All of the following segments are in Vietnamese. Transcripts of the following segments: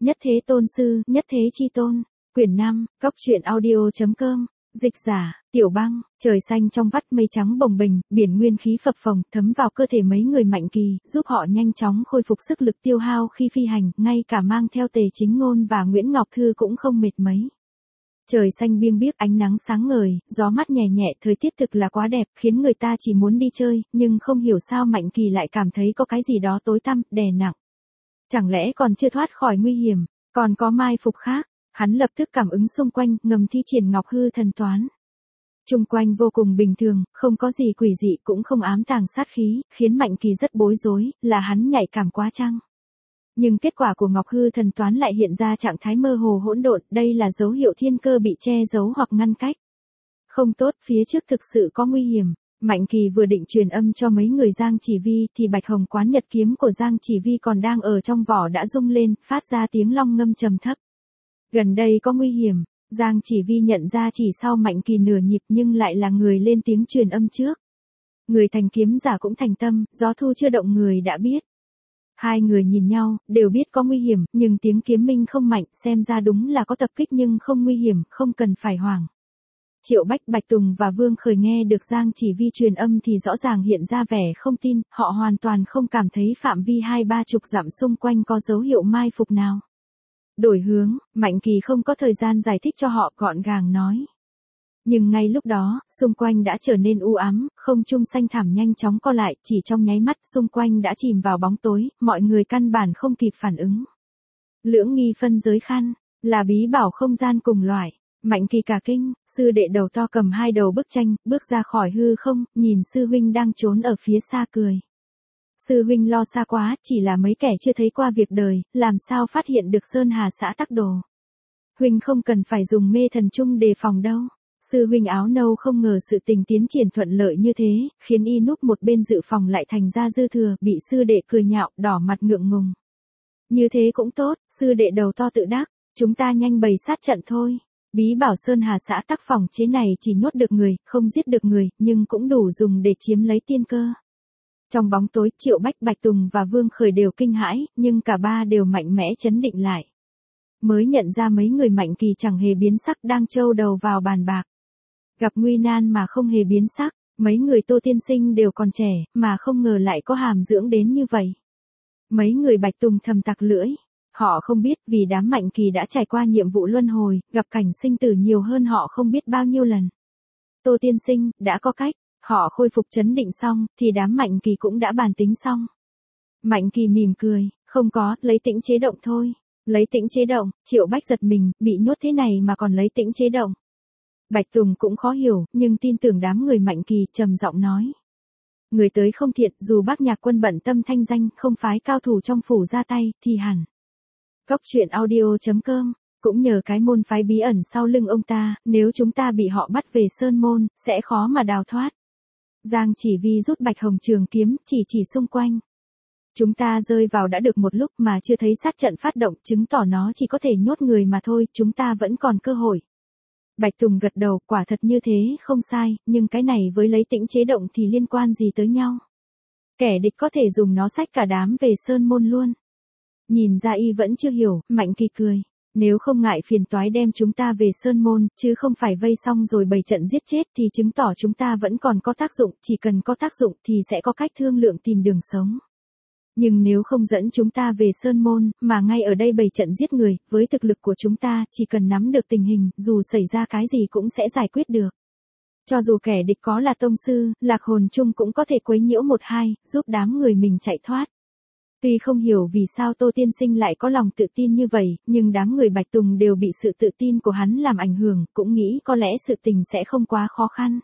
Nhất thế tôn sư, nhất thế chi tôn. Quyển 5, Cốc truyện audio.com. Dịch giả, Tiểu Băng. Trời xanh trong vắt, mây trắng bồng bềnh, biển nguyên khí phập phồng thấm vào cơ thể mấy người Mạnh Kỳ, giúp họ nhanh chóng khôi phục sức lực tiêu hao khi phi hành, ngay cả mang theo Tề Chính Ngôn và Nguyễn Ngọc Thư cũng không mệt mấy. Trời xanh biêng biếc, ánh nắng sáng ngời, gió mát nhẹ nhẹ, thời tiết thực là quá đẹp, khiến người ta chỉ muốn đi chơi, nhưng không hiểu sao Mạnh Kỳ lại cảm thấy có cái gì đó tối tăm, đè nặng. Chẳng lẽ còn chưa thoát khỏi nguy hiểm, còn có mai phục khác? Hắn lập tức cảm ứng xung quanh, ngầm thi triển Ngọc Hư thần toán. Chung quanh vô cùng bình thường, không có gì quỷ dị cũng không ám tàng sát khí, khiến Mạnh Kỳ rất bối rối, là hắn nhạy cảm quá chăng? Nhưng kết quả của Ngọc Hư thần toán lại hiện ra trạng thái mơ hồ hỗn độn, đây là dấu hiệu thiên cơ bị che giấu hoặc ngăn cách. Không tốt, phía trước thực sự có nguy hiểm. Mạnh Kỳ vừa định truyền âm cho mấy người Giang Chỉ Vi thì Bạch Hồng Quán Nhật kiếm của Giang Chỉ Vi còn đang ở trong vỏ đã rung lên, phát ra tiếng long ngâm trầm thấp. Gần đây có nguy hiểm. Giang Chỉ Vi nhận ra chỉ sau Mạnh Kỳ nửa nhịp nhưng lại là người lên tiếng truyền âm trước. Người thành kiếm giả cũng thành tâm, gió thu chưa động người đã biết. Hai người nhìn nhau, đều biết có nguy hiểm, nhưng tiếng kiếm minh không mạnh, xem ra đúng là có tập kích nhưng không nguy hiểm, không cần phải hoảng. Triệu Bách, Bạch Tùng và Vương Khởi nghe được Giang Chỉ Vi truyền âm thì rõ ràng hiện ra vẻ không tin, họ hoàn toàn không cảm thấy phạm vi 2-30 dặm xung quanh có dấu hiệu mai phục nào. Đổi hướng, Mạnh Kỳ không có thời gian giải thích cho họ, gọn gàng nói. Nhưng ngay lúc đó, xung quanh đã trở nên u ám, không trung xanh thẳm nhanh chóng co lại, chỉ trong nháy mắt xung quanh đã chìm vào bóng tối, mọi người căn bản không kịp phản ứng. Lưỡng nghi phân giới khăn, là bí bảo không gian cùng loại. Mạnh Kỳ cả kinh, sư đệ đầu to cầm hai đầu bức tranh, bước ra khỏi hư không, nhìn sư huynh đang trốn ở phía xa cười. Sư huynh lo xa quá, chỉ là mấy kẻ chưa thấy qua việc đời, làm sao phát hiện được Sơn Hà xã tắc đồ. Huynh không cần phải dùng mê thần trung đề phòng đâu. Sư huynh áo nâu không ngờ sự tình tiến triển thuận lợi như thế, khiến y núp một bên dự phòng lại thành ra dư thừa, bị sư đệ cười nhạo, đỏ mặt ngượng ngùng. Như thế cũng tốt, sư đệ đầu to tự đắc, chúng ta nhanh bày sát trận thôi. Bí bảo Sơn Hà xã tắc phòng chế này chỉ nhốt được người, không giết được người, nhưng cũng đủ dùng để chiếm lấy tiên cơ. Trong bóng tối, Triệu Bách, Bạch Tùng và Vương Khởi đều kinh hãi, nhưng cả ba đều mạnh mẽ trấn định lại. Mới nhận ra mấy người Mạnh Kỳ chẳng hề biến sắc, đang trâu đầu vào bàn bạc. Gặp nguy nan mà không hề biến sắc, mấy người Tô tiên sinh đều còn trẻ, mà không ngờ lại có hàm dưỡng đến như vậy. Mấy người Bạch Tùng thầm tặc lưỡi. Họ không biết vì đám Mạnh Kỳ đã trải qua nhiệm vụ luân hồi, gặp cảnh sinh tử nhiều hơn họ không biết bao nhiêu lần. Tô tiên sinh, đã có cách. Họ khôi phục trấn định xong, thì đám Mạnh Kỳ cũng đã bàn tính xong. Mạnh Kỳ mỉm cười, không có, lấy tĩnh chế động thôi. Lấy tĩnh chế động, Triệu Bách giật mình, bị nhốt thế này mà còn lấy tĩnh chế động. Bạch Tùng cũng khó hiểu, nhưng tin tưởng đám người Mạnh Kỳ, trầm giọng nói. Người tới không thiện, dù bác nhạc quân bận tâm thanh danh, không phái cao thủ trong phủ ra tay, thì hẳn. Cốc truyện audio.com. Cũng nhờ cái môn phái bí ẩn sau lưng ông ta, nếu chúng ta bị họ bắt về Sơn Môn, sẽ khó mà đào thoát. Giang Chỉ Vi rút Bạch Hồng trường kiếm, chỉ xung quanh. Chúng ta rơi vào đã được một lúc mà chưa thấy sát trận phát động, chứng tỏ nó chỉ có thể nhốt người mà thôi, chúng ta vẫn còn cơ hội. Bạch Tùng gật đầu, quả thật như thế, không sai, nhưng cái này với lấy tĩnh chế động thì liên quan gì tới nhau. Kẻ địch có thể dùng nó xách cả đám về Sơn Môn luôn. Nhìn ra y vẫn chưa hiểu, Mạnh Kỳ cười. Nếu không ngại phiền toái đem chúng ta về Sơn Môn, chứ không phải vây xong rồi bày trận giết chết thì chứng tỏ chúng ta vẫn còn có tác dụng, chỉ cần có tác dụng thì sẽ có cách thương lượng tìm đường sống. Nhưng nếu không dẫn chúng ta về Sơn Môn, mà ngay ở đây bày trận giết người, với thực lực của chúng ta, chỉ cần nắm được tình hình, dù xảy ra cái gì cũng sẽ giải quyết được. Cho dù kẻ địch có là tông sư, lạc hồn chung cũng có thể quấy nhiễu một hai, giúp đám người mình chạy thoát. Tuy không hiểu vì sao Tô tiên sinh lại có lòng tự tin như vậy, nhưng đám người Bạch Tùng đều bị sự tự tin của hắn làm ảnh hưởng, cũng nghĩ có lẽ sự tình sẽ không quá khó khăn.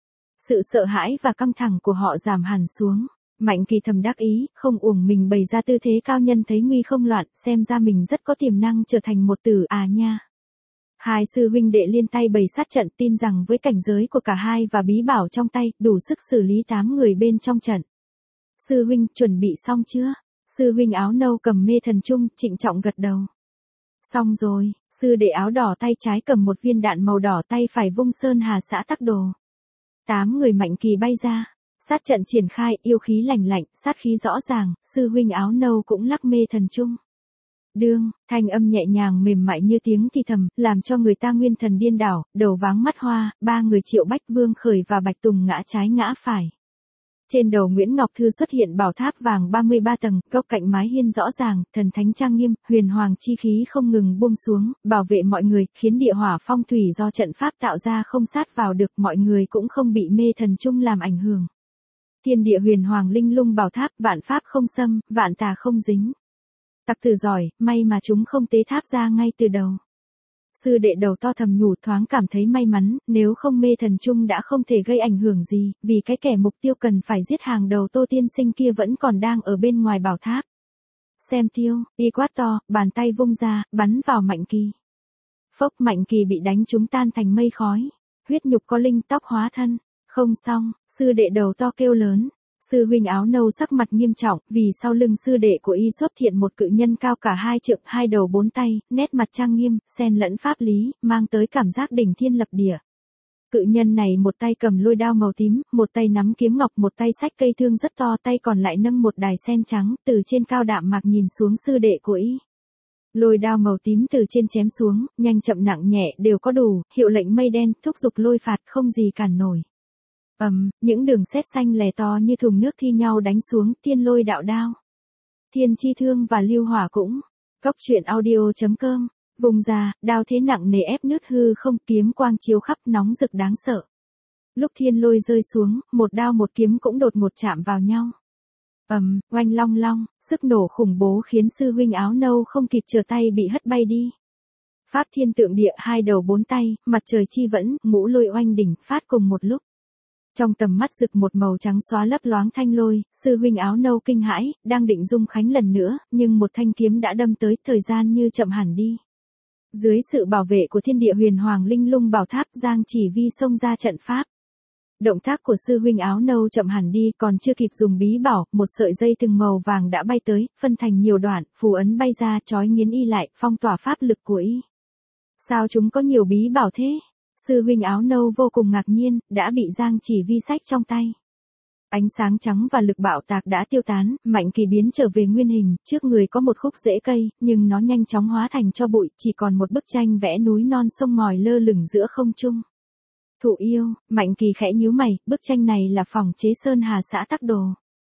Sự sợ hãi và căng thẳng của họ giảm hẳn xuống. Mạnh Kỳ thầm đắc ý, không uổng mình bày ra tư thế cao nhân thấy nguy không loạn, xem ra mình rất có tiềm năng trở thành một tử à nha. Hai sư huynh đệ liên tay bày sát trận, tin rằng với cảnh giới của cả hai và bí bảo trong tay, đủ sức xử lý 8 người bên trong trận. Sư huynh, chuẩn bị xong chưa? Sư huynh áo nâu cầm mê thần trung, trịnh trọng gật đầu. Xong rồi, sư đệ áo đỏ tay trái cầm một viên đạn màu đỏ, tay phải vung Sơn Hà xã tắc đồ. 8 người Mạnh Kỳ bay ra. Sát trận triển khai, yêu khí lành lạnh, sát khí rõ ràng, sư huynh áo nâu cũng lắc mê thần trung. Đương, thanh âm nhẹ nhàng mềm mại như tiếng thì thầm, làm cho người ta nguyên thần điên đảo, đầu váng mắt hoa, ba người Triệu Bách Vương Khởi và Bạch Tùng ngã trái ngã phải. Trên đầu Nguyễn Ngọc Thư xuất hiện bảo tháp vàng 33 tầng, góc cạnh mái hiên rõ ràng, thần thánh trang nghiêm, huyền hoàng chi khí không ngừng buông xuống, bảo vệ mọi người, khiến địa hỏa phong thủy do trận pháp tạo ra không sát vào được, mọi người cũng không bị mê thần chung làm ảnh hưởng. Thiên địa huyền hoàng linh lung bảo tháp, vạn pháp không xâm, vạn tà không dính. Tặc tử giỏi, may mà chúng không tế tháp ra ngay từ đầu. Sư đệ đầu to thầm nhủ, thoáng cảm thấy may mắn, nếu không mê thần chung đã không thể gây ảnh hưởng gì, vì cái kẻ mục tiêu cần phải giết hàng đầu Tô tiên sinh kia vẫn còn đang ở bên ngoài bảo tháp. Xem tiêu, y quát to, bàn tay vung ra, bắn vào Mạnh Kỳ. Phốc, Mạnh Kỳ bị đánh trúng tan thành mây khói. Huyết nhục có linh, tóc hóa thân. Không xong, sư đệ đầu to kêu lớn. Sư huynh áo nâu sắc mặt nghiêm trọng, vì sau lưng sư đệ của y xuất hiện một cự nhân cao cả 2 trượng, 2 đầu 4 tay, nét mặt trang nghiêm, xen lẫn pháp lý, mang tới cảm giác đỉnh thiên lập địa. Cự nhân này một tay cầm lôi đao màu tím, một tay nắm kiếm ngọc, một tay xách cây thương rất to, tay còn lại nâng một đài sen trắng, từ trên cao đạm mạc nhìn xuống sư đệ của y. Lôi đao màu tím từ trên chém xuống, nhanh chậm nặng nhẹ đều có đủ, hiệu lệnh mây đen, thúc giục lôi phạt không gì cản nổi. Những đường sét xanh lè to như thùng nước thi nhau đánh xuống, thiên lôi đạo đao. Thiên chi thương và lưu hỏa cũng. Cốc truyện audio.com, vùng ra, đao thế nặng nề ép nứt hư không, kiếm quang chiếu khắp nóng rực đáng sợ. Lúc thiên lôi rơi xuống, một đao một kiếm cũng đột ngột chạm vào nhau. Oanh long long, sức nổ khủng bố khiến sư huynh áo nâu không kịp trở tay bị hất bay đi. Pháp thiên tượng địa, 2 đầu 4 tay, mặt trời chi vẫn, ngũ lôi oanh đỉnh, phát cùng một lúc. Trong tầm mắt rực một màu trắng xóa lấp loáng thanh lôi, sư huynh áo nâu kinh hãi, đang định dung khánh lần nữa, nhưng một thanh kiếm đã đâm tới, thời gian như chậm hẳn đi. Dưới sự bảo vệ của thiên địa huyền hoàng linh lung bảo tháp, Giang Chỉ Vi xông ra trận pháp. Động tác của sư huynh áo nâu chậm hẳn đi, còn chưa kịp dùng bí bảo, một sợi dây từng màu vàng đã bay tới, phân thành nhiều đoạn, phù ấn bay ra, trói nghiến y lại, phong tỏa pháp lực của y. Sao chúng có nhiều bí bảo thế? Sư huynh áo nâu vô cùng ngạc nhiên, đã bị Giang Chỉ Vi xách trong tay. Ánh sáng trắng và lực bạo tạc đã tiêu tán, Mạnh Kỳ biến trở về nguyên hình, trước người có một khúc rễ cây, nhưng nó nhanh chóng hóa thành tro bụi, chỉ còn một bức tranh vẽ núi non sông ngòi lơ lửng giữa không trung. Thụ yêu, Mạnh Kỳ khẽ nhíu mày, bức tranh này là phòng chế Sơn Hà xã Tắc Đồ.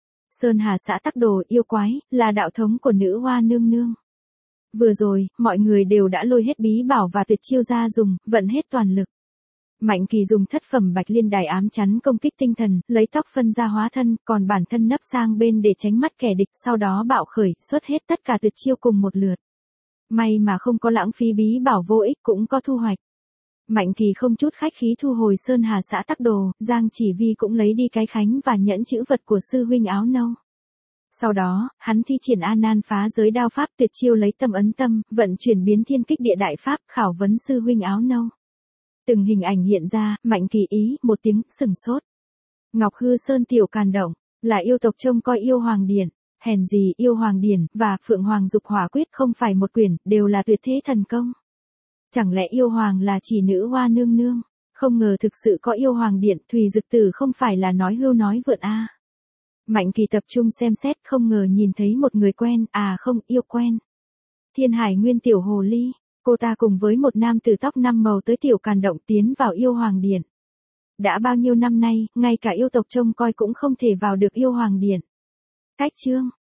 Sơn Hà xã Tắc Đồ, yêu quái, là đạo thống của nữ hoa nương nương. Vừa rồi, mọi người đều đã lôi hết bí bảo và tuyệt chiêu ra dùng, vận hết toàn lực. Mạnh Kỳ dùng thất phẩm bạch liên đài ám chắn công kích tinh thần, lấy tóc phân ra hóa thân, còn bản thân nấp sang bên để tránh mắt kẻ địch, sau đó bạo khởi, xuất hết tất cả tuyệt chiêu cùng một lượt. May mà không có lãng phí bí bảo vô ích, cũng có thu hoạch. Mạnh Kỳ không chút khách khí thu hồi Sơn Hà xã Tắc Đồ, Giang Chỉ Vi cũng lấy đi cái khánh và nhẫn chữ vật của sư huynh áo nâu. Sau đó, hắn thi triển A Nan phá giới đao pháp tuyệt chiêu lấy tâm ấn tâm, vận chuyển biến thiên kích địa đại pháp, khảo vấn sư huynh áo nâu. Từng hình ảnh hiện ra, Mạnh Kỳ ý, một tiếng, sừng sốt. Ngọc Hư Sơn tiểu càn động, là yêu tộc trông coi yêu hoàng điển, hèn gì yêu hoàng điển, và Phượng Hoàng Dục Hỏa Quyết không phải một quyển, đều là tuyệt thế thần công. Chẳng lẽ yêu hoàng là chỉ nữ hoa nương nương, không ngờ thực sự có yêu hoàng điện, Thùy Dực Tử không phải là nói hưu nói vượn a. Mạnh Kỳ tập trung xem xét, không ngờ nhìn thấy một người quen, không, yêu quen. Thiên Hải Nguyên tiểu hồ ly, cô ta cùng với một nam tử tóc 5 màu tới tiểu càn động tiến vào yêu hoàng điện. Đã bao nhiêu năm nay, ngay cả yêu tộc trông coi cũng không thể vào được yêu hoàng điện. Cách chương